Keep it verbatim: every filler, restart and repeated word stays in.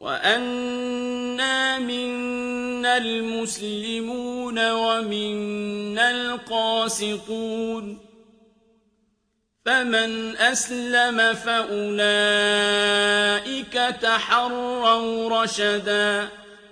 وَأَنَّا مِنَّا الْمُسْلِمُونَ وَمِنَّا الْقَاسِطُونَ فَمَنْ أَسْلَمَ فَأُولَئِكَ تَحَرَّوْا رَشَدًا